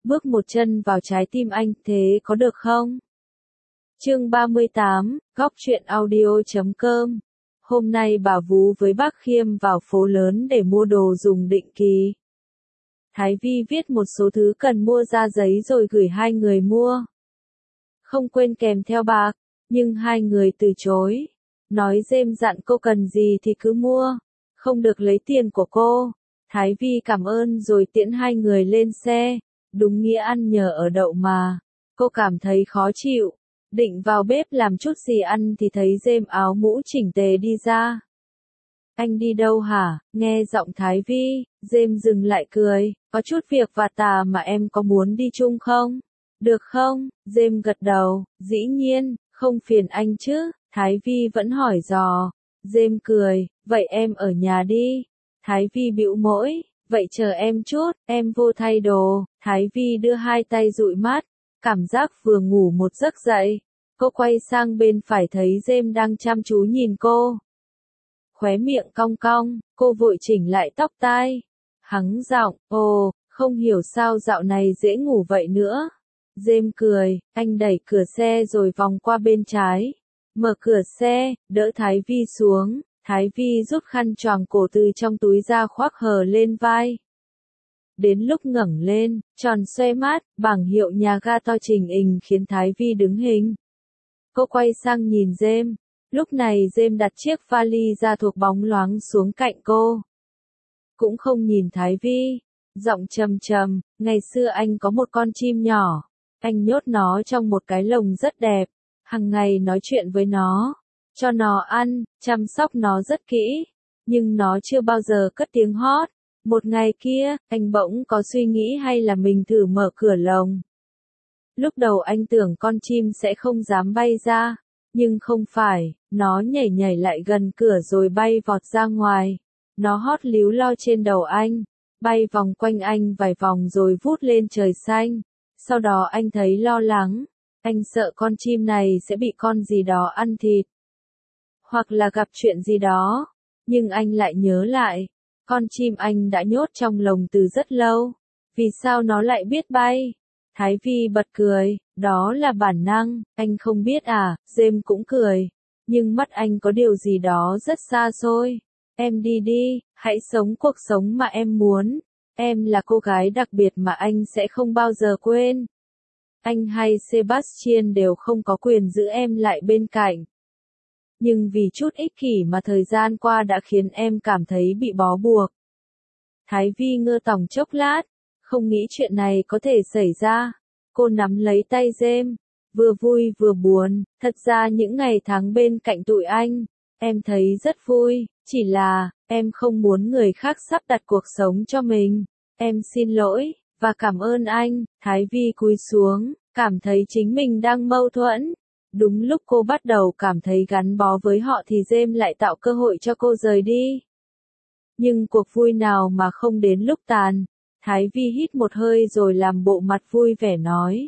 bước một chân vào trái tim anh, thế có được không? Chương 38, góc truyện audio.com. Hôm nay bà Vú với bác Khiêm vào phố lớn để mua đồ dùng định kỳ. Thái Vi viết một số thứ cần mua ra giấy rồi gửi hai người mua. Không quên kèm theo bạc, nhưng hai người từ chối. Nói James dặn cô cần gì thì cứ mua, không được lấy tiền của cô. Thái Vi cảm ơn rồi tiễn hai người lên xe, đúng nghĩa ăn nhờ ở đậu mà. Cô cảm thấy khó chịu, định vào bếp làm chút gì ăn thì thấy James áo mũ chỉnh tề đi ra. Anh đi đâu hả? Nghe giọng Thái Vi, James dừng lại cười, có chút việc vặt tà mà em có muốn đi chung không? Được không? James gật đầu, dĩ nhiên, không phiền anh chứ, Thái Vi vẫn hỏi dò. James cười, vậy em ở nhà đi. Thái Vi bĩu môi, vậy chờ em chút, em vô thay đồ. Thái Vi đưa hai tay dụi mắt, cảm giác vừa ngủ một giấc dậy. Cô quay sang bên phải thấy James đang chăm chú nhìn cô. Khóe miệng cong cong, cô vội chỉnh lại tóc tai. Hắng giọng, ồ, không hiểu sao dạo này dễ ngủ vậy nữa. James cười, anh đẩy cửa xe rồi vòng qua bên trái. Mở cửa xe, đỡ Thái Vi xuống. Thái Vi rút khăn choàng cổ từ trong túi ra khoác hờ lên vai. Đến lúc ngẩng lên, tròn xoe mắt, bảng hiệu nhà ga to trình hình khiến Thái Vi đứng hình. Cô quay sang nhìn James. Lúc này James đặt chiếc vali da thuộc bóng loáng xuống cạnh cô. Cũng không nhìn Thái Vi. Giọng trầm trầm, ngày xưa anh có một con chim nhỏ. Anh nhốt nó trong một cái lồng rất đẹp. Hằng ngày nói chuyện với nó. Cho nó ăn, chăm sóc nó rất kỹ. Nhưng nó chưa bao giờ cất tiếng hót. Một ngày kia, anh bỗng có suy nghĩ hay là mình thử mở cửa lồng. Lúc đầu anh tưởng con chim sẽ không dám bay ra. Nhưng không phải, nó nhảy nhảy lại gần cửa rồi bay vọt ra ngoài. Nó hót líu lo trên đầu anh, bay vòng quanh anh vài vòng rồi vút lên trời xanh. Sau đó anh thấy lo lắng, anh sợ con chim này sẽ bị con gì đó ăn thịt. Hoặc là gặp chuyện gì đó. Nhưng anh lại nhớ lại, con chim anh đã nhốt trong lồng từ rất lâu. Vì sao nó lại biết bay? Thái Vi bật cười, đó là bản năng, anh không biết à, James cũng cười. Nhưng mắt anh có điều gì đó rất xa xôi. Em đi đi, hãy sống cuộc sống mà em muốn. Em là cô gái đặc biệt mà anh sẽ không bao giờ quên. Anh hay Sebastian đều không có quyền giữ em lại bên cạnh. Nhưng vì chút ích kỷ mà thời gian qua đã khiến em cảm thấy bị bó buộc. Thái Vi ngơ tòng chốc lát, không nghĩ chuyện này có thể xảy ra. Cô nắm lấy tay James, vừa vui vừa buồn. Thật ra những ngày tháng bên cạnh tụi anh, em thấy rất vui. Chỉ là, em không muốn người khác sắp đặt cuộc sống cho mình. Em xin lỗi, và cảm ơn anh. Thái Vi cúi xuống, cảm thấy chính mình đang mâu thuẫn. Đúng lúc cô bắt đầu cảm thấy gắn bó với họ thì James lại tạo cơ hội cho cô rời đi. Nhưng cuộc vui nào mà không đến lúc tàn. Thái Vi hít một hơi rồi làm bộ mặt vui vẻ nói.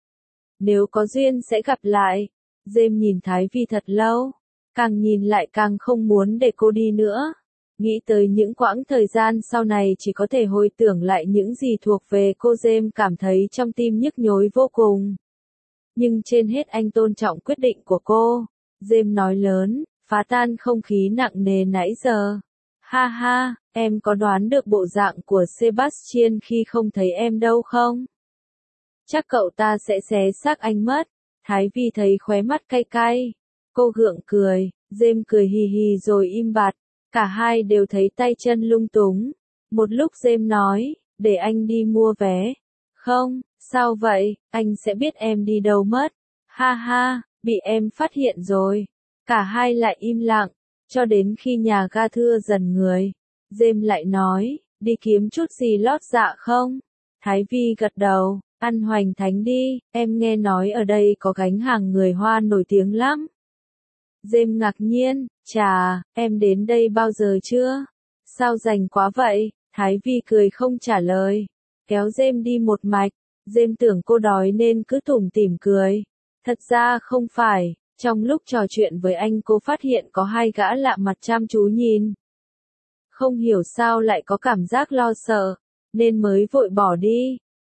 Nếu có duyên sẽ gặp lại. James nhìn Thái Vi thật lâu. Càng nhìn lại càng không muốn để cô đi nữa. Nghĩ tới những quãng thời gian sau này chỉ có thể hồi tưởng lại những gì thuộc về cô, James cảm thấy trong tim nhức nhối vô cùng. Nhưng trên hết anh tôn trọng quyết định của cô. James nói lớn, phá tan không khí nặng nề nãy giờ. Ha ha, em có đoán được bộ dạng của Sebastian khi không thấy em đâu không? Chắc cậu ta sẽ xé xác anh mất. Thái Vi thấy khóe mắt cay cay. Cô gượng cười, James cười hì hì rồi im bặt. Cả hai đều thấy tay chân lung túng. Một lúc James nói, để anh đi mua vé. Không, sao vậy, anh sẽ biết em đi đâu mất. Ha ha, bị em phát hiện rồi. Cả hai lại im lặng, cho đến khi nhà ga thưa dần người. James lại nói, đi kiếm chút gì lót dạ không? Thái Vi gật đầu, ăn hoành thánh đi, em nghe nói ở đây có gánh hàng người Hoa nổi tiếng lắm. James ngạc nhiên, chà, em đến đây bao giờ chưa? Sao rành quá vậy? Thái Vi cười không trả lời, kéo James đi một mạch. James tưởng cô đói nên cứ tủm tỉm cười. Thật ra không phải, trong lúc trò chuyện với anh cô phát hiện có hai gã lạ mặt chăm chú nhìn. Không hiểu sao lại có cảm giác lo sợ, nên mới vội bỏ đi.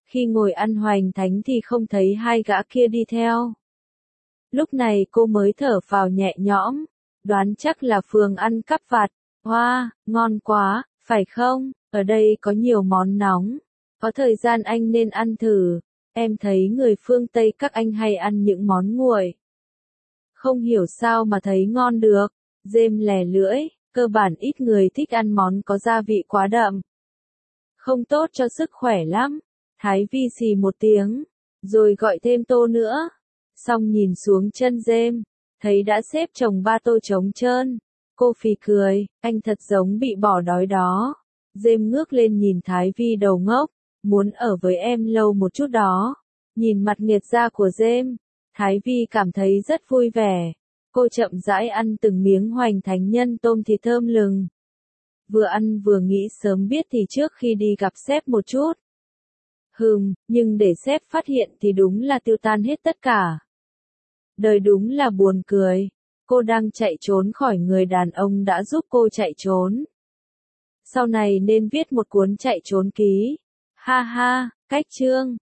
Khi ngồi ăn hoành thánh thì không thấy hai gã kia đi theo. Lúc này cô mới thở phào nhẹ nhõm, đoán chắc là Phường ăn cắp vặt. Wow, ngon quá, phải không? Ở đây có nhiều món nóng. Có thời gian anh nên ăn thử. Em thấy người phương Tây các anh hay ăn những món nguội. Không hiểu sao mà thấy ngon được. James lè lưỡi, cơ bản ít người thích ăn món có gia vị quá đậm. Không tốt cho sức khỏe lắm. Thái Vi xì một tiếng, rồi gọi thêm tô nữa. Xong nhìn xuống chân James, thấy đã xếp chồng 3 tô trống trơn. Cô phì cười, anh thật giống bị bỏ đói đó. James ngước lên nhìn Thái Vi đầu ngốc, muốn ở với em lâu một chút đó. Nhìn mặt nghiệt ra của James, Thái Vi cảm thấy rất vui vẻ. Cô chậm rãi ăn từng miếng hoành thánh nhân tôm thịt thơm lừng. Vừa ăn vừa nghĩ sớm biết thì trước khi đi gặp sếp một chút. Nhưng để sếp phát hiện thì đúng là tiêu tan hết tất cả. Đời đúng là buồn cười. Cô đang chạy trốn khỏi người đàn ông đã giúp cô chạy trốn. Sau này nên viết một cuốn chạy trốn ký. Ha ha, cách chương.